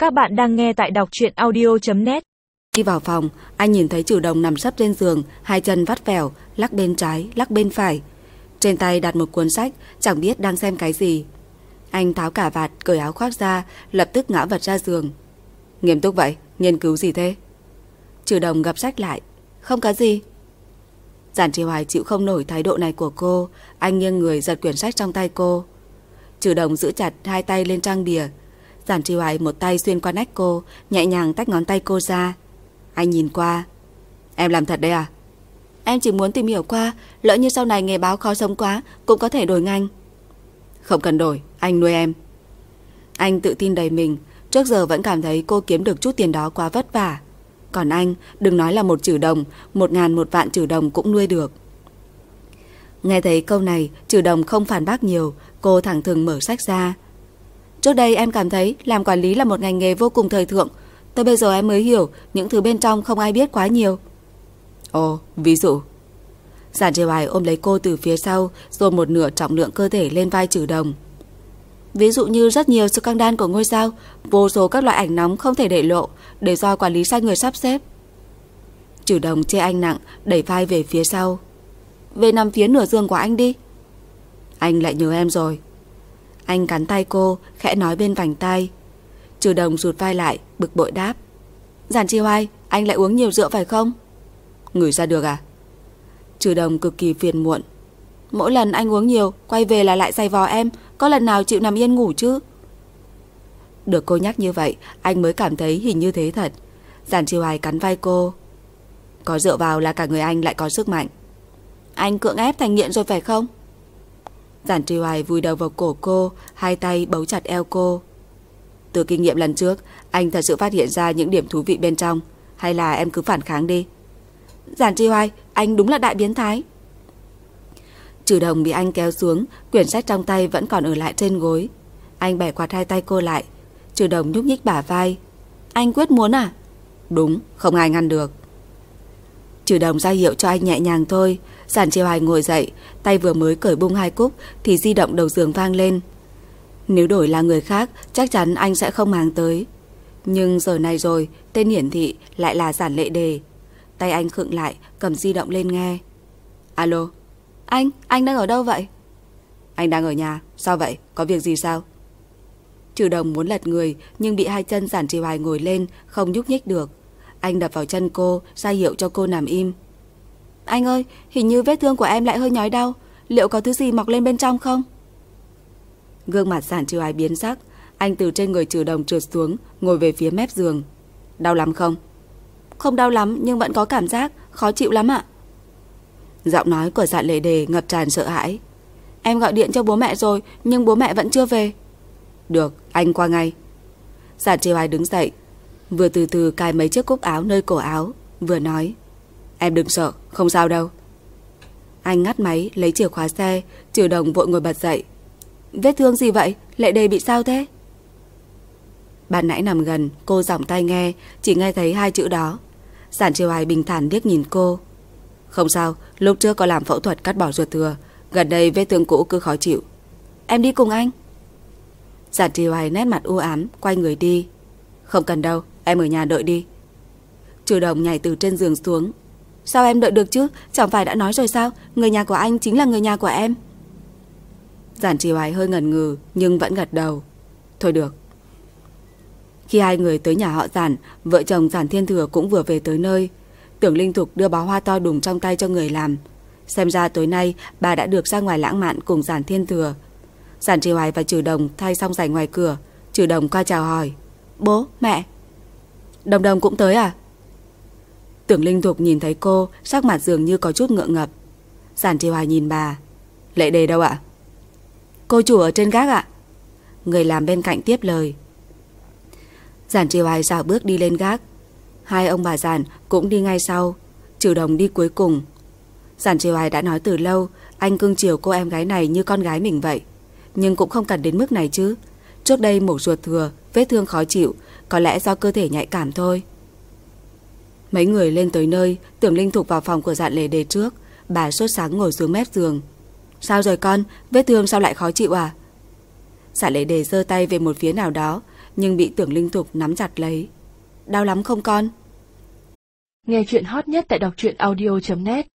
Các bạn đang nghe tại đọc truyện audio.net. Đi vào phòng, anh nhìn thấy Trừ Đồng nằm sấp trên giường, hai chân vắt vẻo, lắc bên trái, lắc bên phải. Trên tay đặt một cuốn sách, chẳng biết đang xem cái gì. Anh tháo cà vạt, cởi áo khoác ra, lập tức ngã vật ra giường. Nghiêm túc vậy, nghiên cứu gì thế? Trừ Đồng gập sách lại. Không có gì. Giản Trì Hoài chịu không nổi thái độ này của cô, anh nghiêng người giật quyển sách trong tay cô. Trừ Đồng giữ chặt hai tay lên trang bìa. Giản Trì Hoài một tay xuyên qua nách cô, nhẹ nhàng tách ngón tay cô ra. Anh nhìn qua. Em làm thật đấy à? Em chỉ muốn tìm hiểu qua, lỡ như sau này nghề báo khó sống quá, cũng có thể đổi ngành. Không cần đổi, anh nuôi em. Anh tự tin đầy mình, trước giờ vẫn cảm thấy cô kiếm được chút tiền đó quá vất vả. Còn anh, đừng nói là 1 Trừ Đồng, 1.000 1 vạn Trừ Đồng cũng nuôi được. Nghe thấy câu này, Trừ Đồng không phản bác nhiều, cô thẳng thừng mở sách ra. Trước đây em cảm thấy làm quản lý là một ngành nghề vô cùng thời thượng. Tới bây giờ em mới hiểu những thứ bên trong không ai biết quá nhiều. Ồ, ví dụ? Giản Trì Hoài ôm lấy cô từ phía sau, rồi một nửa trọng lượng cơ thể lên vai Trừ Đồng. Ví dụ như rất nhiều scandal của ngôi sao, vô số các loại ảnh nóng không thể để lộ, để do quản lý sai người sắp xếp. Trừ Đồng chê anh nặng, đẩy vai về phía sau. Về nằm phía nửa giường của anh đi. Anh lại nhớ em rồi. Anh cắn tay cô, khẽ nói bên vành tai. Trừ Đồng rụt vai lại, bực bội đáp. Giản Trì Hoài, anh lại uống nhiều rượu phải không? Ngửi ra được à? Trừ Đồng cực kỳ phiền muộn. Mỗi lần anh uống nhiều, quay về là lại giày vò em, có lần nào chịu nằm yên ngủ chứ? Được cô nhắc như vậy, anh mới cảm thấy hình như thế thật. Giản Trì Hoài cắn vai cô. Có rượu vào là cả người anh lại có sức mạnh. Anh cưỡng ép thành nghiện rồi phải không? Giản Trì Hoài vùi đầu vào cổ cô, hai tay bấu chặt eo cô. Từ kinh nghiệm lần trước, anh thật sự phát hiện ra những điểm thú vị bên trong. Hay là em cứ phản kháng đi? Giản Trì Hoài, anh đúng là đại biến thái. Trừ Đồng bị anh kéo xuống, quyển sách trong tay vẫn còn ở lại trên gối. Anh bẻ quạt hai tay cô lại. Trừ Đồng nhúc nhích bả vai. Anh quyết muốn à? Đúng, không ai ngăn được. Trừ Đồng ra hiệu cho anh nhẹ nhàng thôi. Giản Trì Hoài ngồi dậy, tay vừa mới cởi bung hai cúc thì di động đầu giường vang lên. Nếu đổi là người khác, chắc chắn anh sẽ không mang tới. Nhưng giờ này rồi, tên hiển thị lại là Giản Lệ Đề. Tay anh khựng lại, cầm di động lên nghe. Alo. Anh đang ở đâu vậy? Anh đang ở nhà. Sao vậy? Có việc gì sao? Trừ Đồng muốn lật người, nhưng bị hai chân Giản Trì Hoài ngồi lên, không nhúc nhích được. Anh đập vào chân cô, ra hiệu cho cô nằm im. Anh ơi, hình như vết thương của em lại hơi nhói đau. Liệu có thứ gì mọc lên bên trong không? Gương mặt Giản Trì Hoài biến sắc. Anh từ trên người Trừ Đồng trượt xuống, ngồi về phía mép giường. Đau lắm không? Không đau lắm, nhưng vẫn có cảm giác khó chịu lắm ạ. Giọng nói của Giản Lệ Đề ngập tràn sợ hãi. Em gọi điện cho bố mẹ rồi, nhưng bố mẹ vẫn chưa về. Được, anh qua ngay. Giản Trì Hoài đứng dậy, vừa từ từ cài mấy chiếc cúc áo nơi cổ áo, vừa nói. Em đừng sợ, không sao đâu. Anh ngắt máy, lấy chìa khóa xe. Trừ Đồng vội ngồi bật dậy. Vết thương gì vậy? Lệ Đề bị sao thế? Ban nãy nằm gần, cô giọng tai nghe, chỉ nghe thấy 2 chữ đó. Giản Trì Hoài bình thản liếc nhìn cô. Không sao, lúc trước có làm phẫu thuật cắt bỏ ruột thừa, gần đây vết thương cũ cứ khó chịu. Em đi cùng anh. Giản Trì Hoài nét mặt u ám, quay người đi. Không cần đâu, em ở nhà đợi đi. Trừ Đồng nhảy từ trên giường xuống. Sao em đợi được chứ? Chẳng phải đã nói rồi sao? Người nhà của anh chính là người nhà của em. Giản Trì Hoài hơi ngần ngừ, nhưng vẫn gật đầu. Thôi được. Khi hai người tới nhà họ Giản, vợ chồng Giản Thiên Thừa cũng vừa về tới nơi. Tưởng Linh Thục đưa bó hoa to đùng trong tay cho người làm. Xem ra tối nay bà đã được ra ngoài lãng mạn cùng Giản Thiên Thừa. Giản Trì Hoài và Trừ Đồng thay xong giày ngoài cửa. Trừ Đồng qua chào hỏi. Bố, mẹ. Đồng Đồng cũng tới à? Tưởng Linh Thục nhìn thấy cô, sắc mặt dường như có chút ngượng ngập. Giản Trì Hoài nhìn bà. Lệ Đề đâu ạ? Cô chủ ở trên gác ạ. Người làm bên cạnh tiếp lời. Giản Trì Hoài dạo bước đi lên gác. Hai ông bà Giản cũng đi ngay sau. Trừ Đồng đi cuối cùng. Giản Trì Hoài đã nói từ lâu, anh cưng chiều cô em gái này như con gái mình vậy. Nhưng cũng không cần đến mức này chứ. Trước đây mổ ruột thừa, vết thương khó chịu, có lẽ do cơ thể nhạy cảm thôi. Mấy người lên tới nơi, Tưởng Linh Thục vào phòng của Giản Lệ Đề trước. Bà sốt sáng ngồi xuống mép giường. Sao rồi con? Vết thương sao lại khó chịu à? Giản Lệ Đề giơ tay về một phía nào đó. nhưng bị Tưởng Linh Thục nắm chặt lấy. Đau lắm không con? Nghe chuyện hot nhất tại đọc truyện audio.net